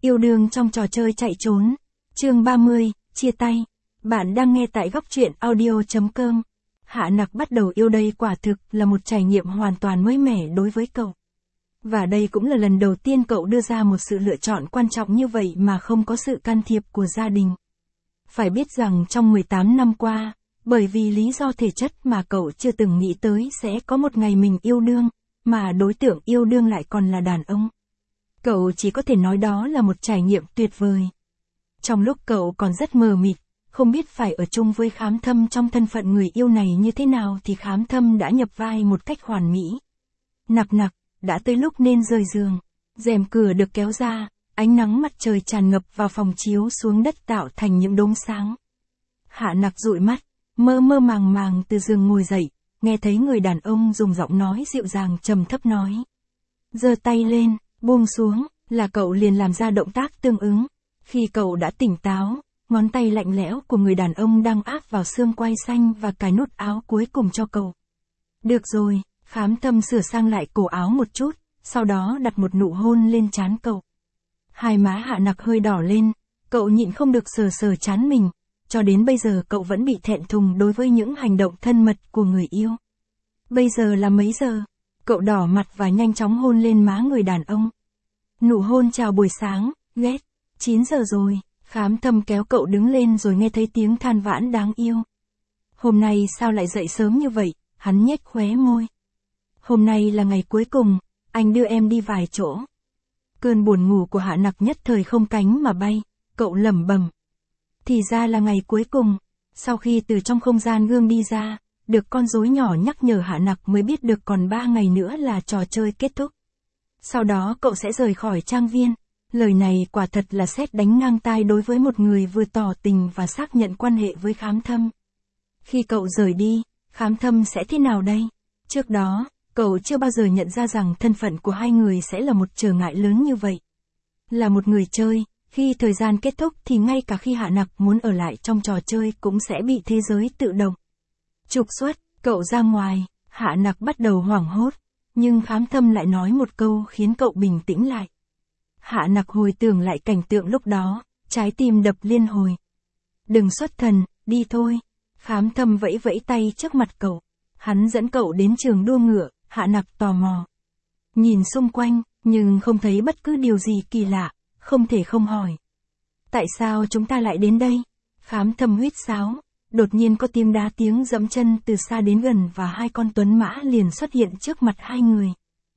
Yêu đương trong trò chơi chạy trốn. Chương 30, chia tay. Bạn đang nghe tại góc truyện audio.com. Hạ Nặc bắt đầu yêu đây quả thực là một trải nghiệm hoàn toàn mới mẻ đối với cậu. Và đây cũng là lần đầu tiên cậu đưa ra một sự lựa chọn quan trọng như vậy mà không có sự can thiệp của gia đình. Phải biết rằng trong 18 năm qua, bởi vì lý do thể chất mà cậu chưa từng nghĩ tới sẽ có một ngày mình yêu đương, mà đối tượng yêu đương lại còn là đàn ông. Cậu chỉ có thể nói đó là một trải nghiệm tuyệt vời. Trong lúc cậu còn rất mờ mịt, không biết phải ở chung với Khám Thâm trong thân phận người yêu này như thế nào thì Khám Thâm đã nhập vai một cách hoàn mỹ. Nặc, đã tới lúc nên rời giường. Rèm cửa được kéo ra, ánh nắng mặt trời tràn ngập vào phòng chiếu xuống đất tạo thành những đốm sáng. Hạ Nặc dụi mắt, mơ màng từ giường ngồi dậy, nghe thấy người đàn ông dùng giọng nói dịu dàng trầm thấp nói. Giơ tay lên, buông xuống, là cậu liền làm ra động tác tương ứng. Khi cậu đã tỉnh táo, ngón tay lạnh lẽo của người đàn ông đang áp vào xương quai xanh và cài nút áo cuối cùng cho cậu. Được rồi, Khám Thâm sửa sang lại cổ áo một chút, sau đó đặt một nụ hôn lên trán cậu. Hai má Hạ Nặc hơi đỏ lên, cậu nhịn không được sờ trán mình, cho đến bây giờ cậu vẫn bị thẹn thùng đối với những hành động thân mật của người yêu. Bây giờ là mấy giờ? Cậu đỏ mặt và nhanh chóng hôn lên má người đàn ông. Nụ hôn chào buổi sáng, ghét. 9 giờ rồi, Khám Thâm kéo cậu đứng lên rồi nghe thấy tiếng than vãn đáng yêu. Hôm nay sao lại dậy sớm như vậy, hắn nhếch khóe môi. Hôm nay là ngày cuối cùng, anh đưa em đi vài chỗ. Cơn buồn ngủ của Hạ Nặc nhất thời không cánh mà bay, cậu lẩm bẩm. Thì ra là ngày cuối cùng, sau khi từ trong không gian gương đi ra, được con rối nhỏ nhắc nhở Hạ Nặc mới biết được còn 3 ngày nữa là trò chơi kết thúc. Sau đó cậu sẽ rời khỏi trang viên. Lời này quả thật là sét đánh ngang tai đối với một người vừa tỏ tình và xác nhận quan hệ với Khám Thâm. Khi cậu rời đi, Khám Thâm sẽ thế nào đây? Trước đó, cậu chưa bao giờ nhận ra rằng thân phận của hai người sẽ là một trở ngại lớn như vậy. Là một người chơi, khi thời gian kết thúc thì ngay cả khi Hạ Nặc muốn ở lại trong trò chơi cũng sẽ bị thế giới tự động trục xuất, cậu ra ngoài. Hạ Nặc bắt đầu hoảng hốt, nhưng Khám Thâm lại nói một câu khiến cậu bình tĩnh lại. Hạ Nặc hồi tưởng lại cảnh tượng lúc đó, trái tim đập liên hồi. Đừng xuất thần, đi thôi. Khám Thâm vẫy tay trước mặt cậu. Hắn dẫn cậu đến trường đua ngựa. Hạ Nặc tò mò. Nhìn xung quanh, nhưng không thấy bất cứ điều gì kỳ lạ, không thể không hỏi. Tại sao chúng ta lại đến đây? Khám Thâm huýt sáo. Đột nhiên có tiếng đá tiếng dẫm chân từ xa đến gần và hai con tuấn mã liền xuất hiện trước mặt hai người.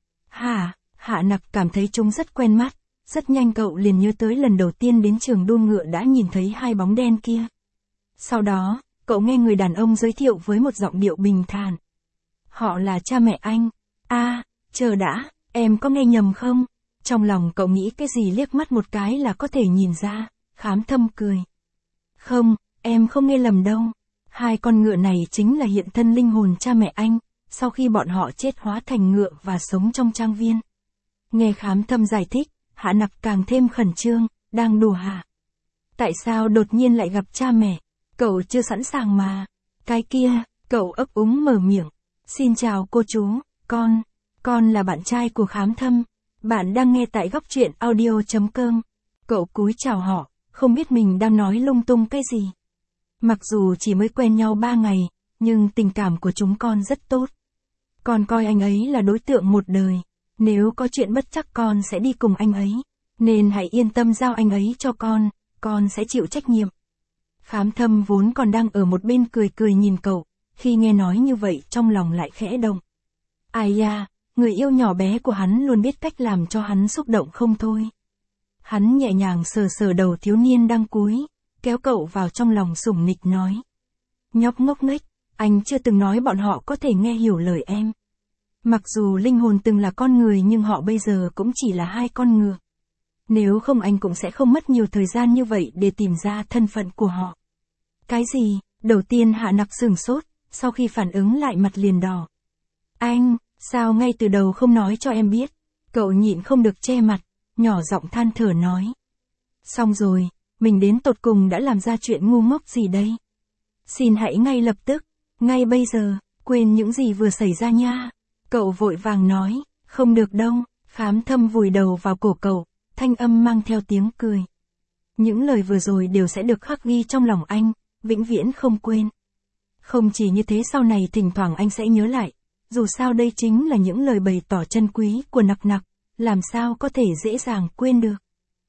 Hạ Nặc cảm thấy chúng rất quen mắt. Rất nhanh cậu liền nhớ tới lần đầu tiên đến trường đua ngựa đã nhìn thấy hai bóng đen kia. Sau đó, cậu nghe người đàn ông giới thiệu với một giọng điệu bình thản. Họ là cha mẹ anh. Chờ đã, em có nghe nhầm không? Trong lòng cậu nghĩ cái gì liếc mắt một cái là có thể nhìn ra. Khám Thâm cười. Không, em không nghe lầm đâu. Hai con ngựa này chính là hiện thân linh hồn cha mẹ anh, sau khi bọn họ chết hóa thành ngựa và sống trong trang viên. Nghe Khám Thâm giải thích, Hạ Nặc càng thêm khẩn trương, đang đùa hả? Tại sao đột nhiên lại gặp cha mẹ? Cậu chưa sẵn sàng mà. Cái kia, cậu ấp úng mở miệng. Xin chào cô chú, con là bạn trai của Khám Thâm. Bạn đang nghe tại góc truyện audio.com. Cậu cúi chào họ, không biết mình đang nói lung tung cái gì. Mặc dù chỉ mới quen nhau 3 ngày, nhưng tình cảm của chúng con rất tốt. Con coi anh ấy là đối tượng một đời. Nếu có chuyện bất trắc con sẽ đi cùng anh ấy, nên hãy yên tâm giao anh ấy cho con sẽ chịu trách nhiệm. Khám Thâm vốn còn đang ở một bên cười nhìn cậu, khi nghe nói như vậy trong lòng lại khẽ động. Ai da, người yêu nhỏ bé của hắn luôn biết cách làm cho hắn xúc động không thôi. Hắn nhẹ nhàng sờ đầu thiếu niên đang cúi, kéo cậu vào trong lòng sủng nịch nói. Nhóc ngốc nghếch, anh chưa từng nói bọn họ có thể nghe hiểu lời em. Mặc dù linh hồn từng là con người nhưng họ bây giờ cũng chỉ là hai con ngựa. Nếu không anh cũng sẽ không mất nhiều thời gian như vậy để tìm ra thân phận của họ. Cái gì? Đầu tiên Hạ Nặc sửng sốt, sau khi phản ứng lại mặt liền đỏ. Anh, sao ngay từ đầu không nói cho em biết? Cậu nhịn không được che mặt, nhỏ giọng than thở nói. Xong rồi, mình đến tột cùng đã làm ra chuyện ngu ngốc gì đây? Xin hãy ngay lập tức, ngay bây giờ, quên những gì vừa xảy ra nha. Cậu vội vàng nói, không được đâu. Khám Thâm vùi đầu vào cổ cậu, thanh âm mang theo tiếng cười. Những lời vừa rồi đều sẽ được khắc ghi trong lòng anh, vĩnh viễn không quên. Không chỉ như thế, sau này thỉnh thoảng anh sẽ nhớ lại, dù sao đây chính là những lời bày tỏ chân quý của Nặc Nặc, làm sao có thể dễ dàng quên được.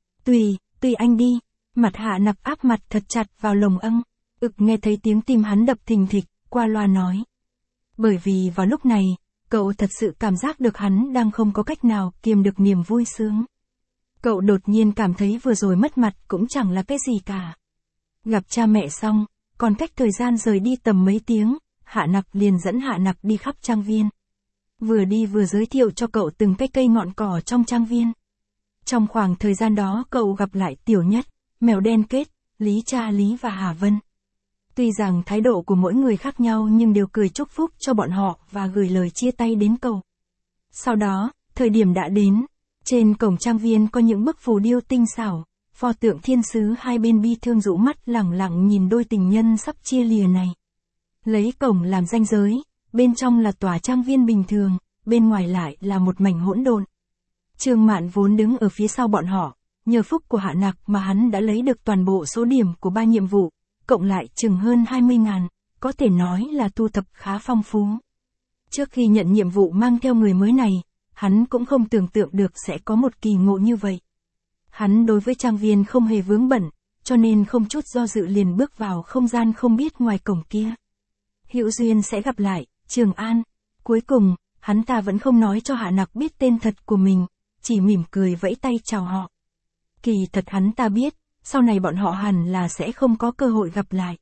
Tùy anh đi, mặt Hạ Nặc áp mặt thật chặt vào lồng âng, nghe thấy tiếng tim hắn đập thình thịch, qua loa nói. Bởi vì vào lúc này, cậu thật sự cảm giác được hắn đang không có cách nào kiềm được niềm vui sướng. Cậu đột nhiên cảm thấy vừa rồi mất mặt cũng chẳng là cái gì cả. Gặp cha mẹ xong, còn cách thời gian rời đi tầm mấy tiếng, Hạ Nặc liền dẫn Hạ Nặc đi khắp trang viên. Vừa đi vừa giới thiệu cho cậu từng cái cây ngọn cỏ trong trang viên. Trong khoảng thời gian đó cậu gặp lại Tiểu Nhất, Mèo Đen Kết, Lý Cha Lý và Hà Vân. Tuy rằng thái độ của mỗi người khác nhau nhưng đều cười chúc phúc cho bọn họ và gửi lời chia tay đến cậu. Sau đó, thời điểm đã đến, trên cổng trang viên có những bức phù điêu tinh xảo, pho tượng thiên sứ hai bên bi thương rũ mắt lẳng lặng nhìn đôi tình nhân sắp chia lìa này. Lấy cổng làm ranh giới, bên trong là tòa trang viên bình thường, bên ngoài lại là một mảnh hỗn độn. Trương Mạn vốn đứng ở phía sau bọn họ, nhờ phúc của Hạ Nặc mà hắn đã lấy được toàn bộ số điểm của 3 nhiệm vụ, cộng lại chừng hơn 20.000, có thể nói là thu thập khá phong phú. Trước khi nhận nhiệm vụ mang theo người mới này, hắn cũng không tưởng tượng được sẽ có một kỳ ngộ như vậy. Hắn đối với trang viên không hề vướng bận, cho nên không chút do dự liền bước vào không gian không biết ngoài cổng kia. Hữu duyên sẽ gặp lại, Trường An. Cuối cùng, hắn ta vẫn không nói cho Hạ Nặc biết tên thật của mình, chỉ mỉm cười vẫy tay chào họ. Kỳ thật hắn ta biết, sau này bọn họ hẳn là sẽ không có cơ hội gặp lại.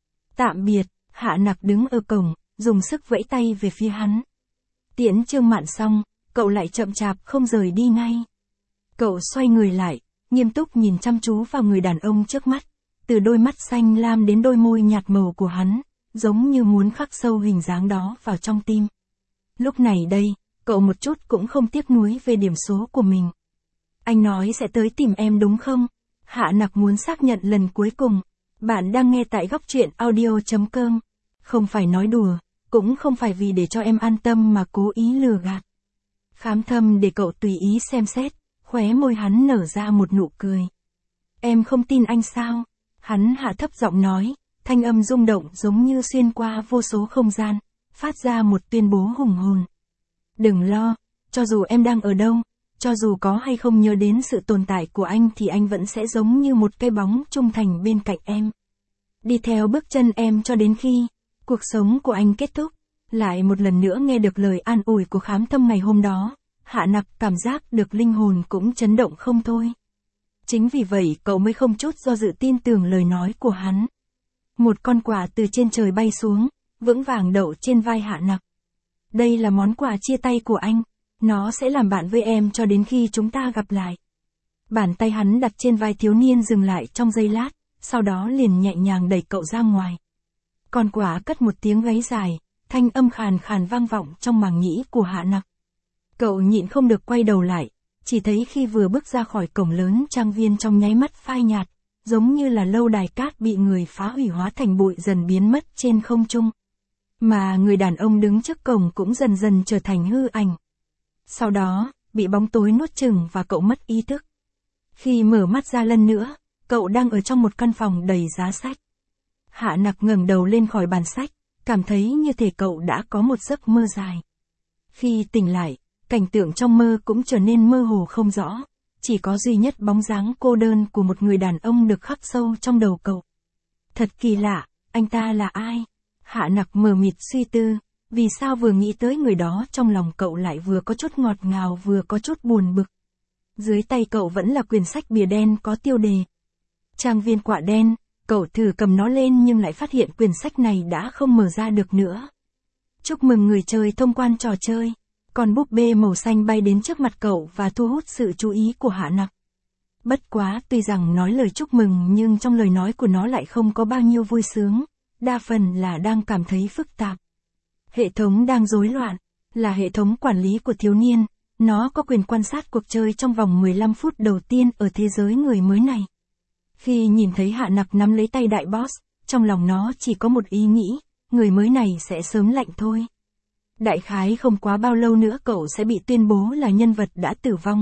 Tạm biệt, Hạ Nặc đứng ở cổng, dùng sức vẫy tay về phía hắn. Tiễn Trương Mạn xong, cậu lại chậm chạp không rời đi ngay. Cậu xoay người lại, nghiêm túc nhìn chăm chú vào người đàn ông trước mắt, từ đôi mắt xanh lam đến đôi môi nhạt màu của hắn, giống như muốn khắc sâu hình dáng đó vào trong tim. Lúc này đây, cậu một chút cũng không tiếc nuối về điểm số của mình. Anh nói sẽ tới tìm em đúng không? Hạ Nặc muốn xác nhận lần cuối cùng. Bạn đang nghe tại Góc Truyện Audio.com. Không phải nói đùa, cũng không phải vì để cho em an tâm mà cố ý lừa gạt. Khám Thâm để cậu tùy ý xem xét, khóe môi hắn nở ra một nụ cười. Em không tin anh sao? Hắn hạ thấp giọng nói, thanh âm rung động giống như xuyên qua vô số không gian, phát ra một tuyên bố hùng hồn. Đừng lo, cho dù em đang ở đâu, cho dù có hay không nhớ đến sự tồn tại của anh thì anh vẫn sẽ giống như một cái bóng trung thành bên cạnh em. Đi theo bước chân em cho đến khi cuộc sống của anh kết thúc. Lại một lần nữa nghe được lời an ủi của Khám Thâm ngày hôm đó, Hạ Nặc cảm giác được linh hồn cũng chấn động không thôi. Chính vì vậy cậu mới không chút do dự tin tưởng lời nói của hắn. Một con quạ từ trên trời bay xuống, vững vàng đậu trên vai Hạ Nặc. Đây là món quà chia tay của anh, nó sẽ làm bạn với em cho đến khi chúng ta gặp lại. Bàn tay hắn đặt trên vai thiếu niên dừng lại trong giây lát, sau đó liền nhẹ nhàng đẩy cậu ra ngoài. Con quạ cất một tiếng gáy dài, thanh âm khàn khàn vang vọng trong màng nhĩ của Hạ Nặc. Cậu nhịn không được quay đầu lại, chỉ thấy khi vừa bước ra khỏi cổng lớn trang viên trong nháy mắt phai nhạt, giống như là lâu đài cát bị người phá hủy hóa thành bụi dần biến mất trên không trung. Mà người đàn ông đứng trước cổng cũng dần dần trở thành hư ảnh. Sau đó, bị bóng tối nuốt chửng và cậu mất ý thức. Khi mở mắt ra lần nữa, cậu đang ở trong một căn phòng đầy giá sách. Hạ Nặc ngẩng đầu lên khỏi bàn sách, cảm thấy như thể cậu đã có một giấc mơ dài. Khi tỉnh lại, cảnh tượng trong mơ cũng trở nên mơ hồ không rõ, chỉ có duy nhất bóng dáng cô đơn của một người đàn ông được khắc sâu trong đầu cậu. Thật kỳ lạ, anh ta là ai? Hạ Nặc mờ mịt suy tư, vì sao vừa nghĩ tới người đó trong lòng cậu lại vừa có chút ngọt ngào vừa có chút buồn bực. Dưới tay cậu vẫn là quyển sách bìa đen có tiêu đề Trang viên quạ đen, cậu thử cầm nó lên nhưng lại phát hiện quyển sách này đã không mở ra được nữa. Chúc mừng người chơi thông quan trò chơi. Con búp bê màu xanh bay đến trước mặt cậu và thu hút sự chú ý của Hạ Nặc. Bất quá, tuy rằng nói lời chúc mừng nhưng trong lời nói của nó lại không có bao nhiêu vui sướng, đa phần là đang cảm thấy phức tạp. Hệ thống đang rối loạn, là hệ thống quản lý của thiếu niên, nó có quyền quan sát cuộc chơi trong vòng 15 phút đầu tiên ở thế giới người mới này. Khi nhìn thấy Hạ Nặc nắm lấy tay đại boss, trong lòng nó chỉ có một ý nghĩ, người mới này sẽ sớm lạnh thôi. Đại khái không quá bao lâu nữa cậu sẽ bị tuyên bố là nhân vật đã tử vong,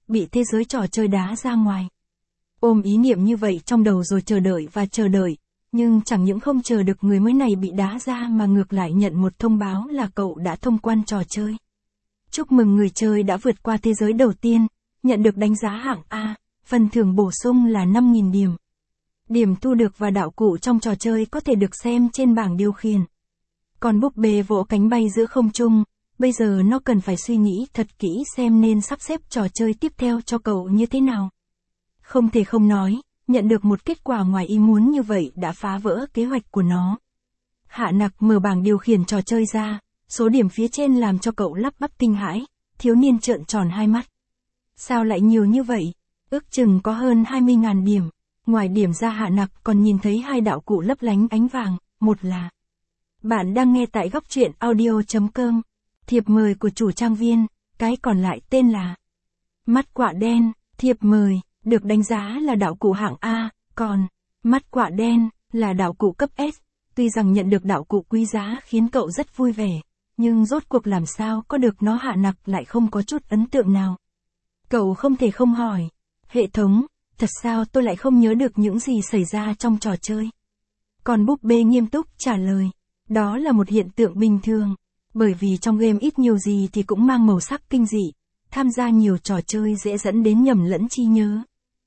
bị thế giới trò chơi đá ra ngoài. Ôm ý niệm như vậy trong đầu rồi chờ đợi, nhưng chẳng những không chờ được người mới này bị đá ra mà ngược lại nhận một thông báo là cậu đã thông quan trò chơi. Chúc mừng người chơi đã vượt qua thế giới đầu tiên, nhận được đánh giá hạng A, phần thưởng bổ sung là 5.000 điểm. Điểm thu được và đạo cụ trong trò chơi có thể được xem trên bảng điều khiển. Còn búp bê vỗ cánh bay giữa không trung, bây giờ nó cần phải suy nghĩ thật kỹ xem nên sắp xếp trò chơi tiếp theo cho cậu như thế nào. Không thể không nói, nhận được một kết quả ngoài ý muốn như vậy đã phá vỡ kế hoạch của nó. Hạ Nặc mở bảng điều khiển trò chơi ra, số điểm phía trên làm cho cậu lắp bắp kinh hãi, thiếu niên trợn tròn hai mắt. Sao lại nhiều như vậy? Ước chừng có hơn 20.000 điểm. Ngoài điểm ra Hạ Nặc còn nhìn thấy hai đạo cụ lấp lánh ánh vàng, một là bạn đang nghe tại góc truyện audio.com, thiệp mời của chủ trang viên, cái còn lại tên là mắt quạ đen, thiệp mời, được đánh giá là đạo cụ hạng A, còn mắt quạ đen là đạo cụ cấp S. Tuy rằng nhận được đạo cụ quý giá khiến cậu rất vui vẻ, nhưng rốt cuộc làm sao có được nó Hạ Nặc lại không có chút ấn tượng nào. Cậu không thể không hỏi, hệ thống, thật sao tôi lại không nhớ được những gì xảy ra trong trò chơi? Còn búp bê nghiêm túc trả lời, đó là một hiện tượng bình thường, bởi vì trong game ít nhiều gì thì cũng mang màu sắc kinh dị, tham gia nhiều trò chơi dễ dẫn đến nhầm lẫn trí nhớ.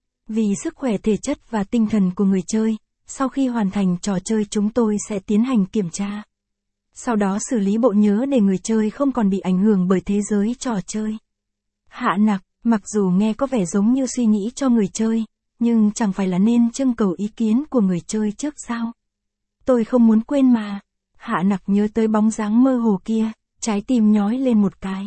Vì sức khỏe thể chất và tinh thần của người chơi, sau khi hoàn thành trò chơi chúng tôi sẽ tiến hành kiểm tra. Sau đó xử lý bộ nhớ để người chơi không còn bị ảnh hưởng bởi thế giới trò chơi. Hạ Nặc, mặc dù nghe có vẻ giống như suy nghĩ cho người chơi, nhưng chẳng phải là nên trưng cầu ý kiến của người chơi trước sao? Tôi không muốn quên mà. Hạ Nặc nhớ tới bóng dáng mơ hồ kia, trái tim nhói lên một cái.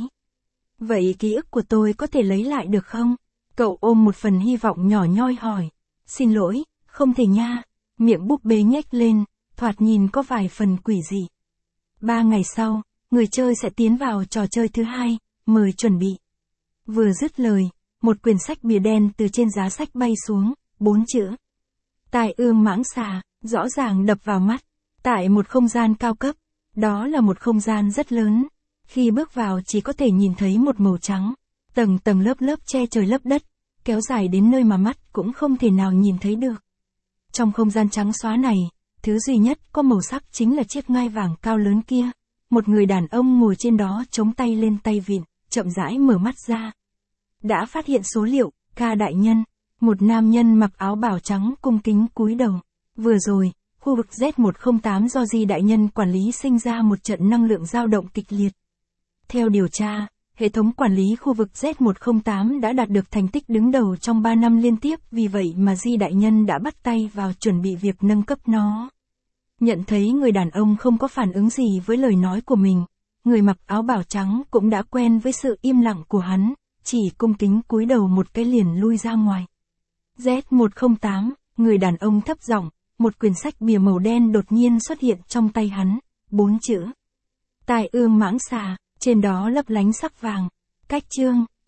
Vậy ký ức của tôi có thể lấy lại được không? Cậu ôm một phần hy vọng nhỏ nhoi hỏi. Xin lỗi, không thể nha. Miệng búp bê nhếch lên, thoạt nhìn có vài phần quỷ dị. 3 ngày sau, người chơi sẽ tiến vào trò chơi thứ hai, mời chuẩn bị. Vừa dứt lời, một quyển sách bìa đen từ trên giá sách bay xuống, 4 chữ. Tai ương mãng xà, rõ ràng đập vào mắt. Tại một không gian cao cấp, đó là một không gian rất lớn. Khi bước vào chỉ có thể nhìn thấy một màu trắng, tầng tầng lớp lớp che trời lấp đất, kéo dài đến nơi mà mắt cũng không thể nào nhìn thấy được. Trong không gian trắng xóa này, thứ duy nhất có màu sắc chính là chiếc ngai vàng cao lớn kia. Một người đàn ông ngồi trên đó chống tay lên tay vịn, chậm rãi mở mắt ra. Đã phát hiện số liệu, Ca đại nhân. Một nam nhân mặc áo bào trắng cung kính cúi đầu. Vừa rồi, khu vực Z108 do Di đại nhân quản lý sinh ra một trận năng lượng dao động kịch liệt. Theo điều tra, hệ thống quản lý khu vực Z108 đã đạt được thành tích đứng đầu trong 3 năm liên tiếp, vì vậy mà Di đại nhân đã bắt tay vào chuẩn bị việc nâng cấp nó. Nhận thấy người đàn ông không có phản ứng gì với lời nói của mình, người mặc áo bào trắng cũng đã quen với sự im lặng của hắn, chỉ cung kính cúi đầu một cái liền lui ra ngoài. Z108, người đàn ông thấp giọng, một quyển sách bìa màu đen đột nhiên xuất hiện trong tay hắn, 4 chữ. Tai ương mãng xà, trên đó lấp lánh sắc vàng. Cách chương.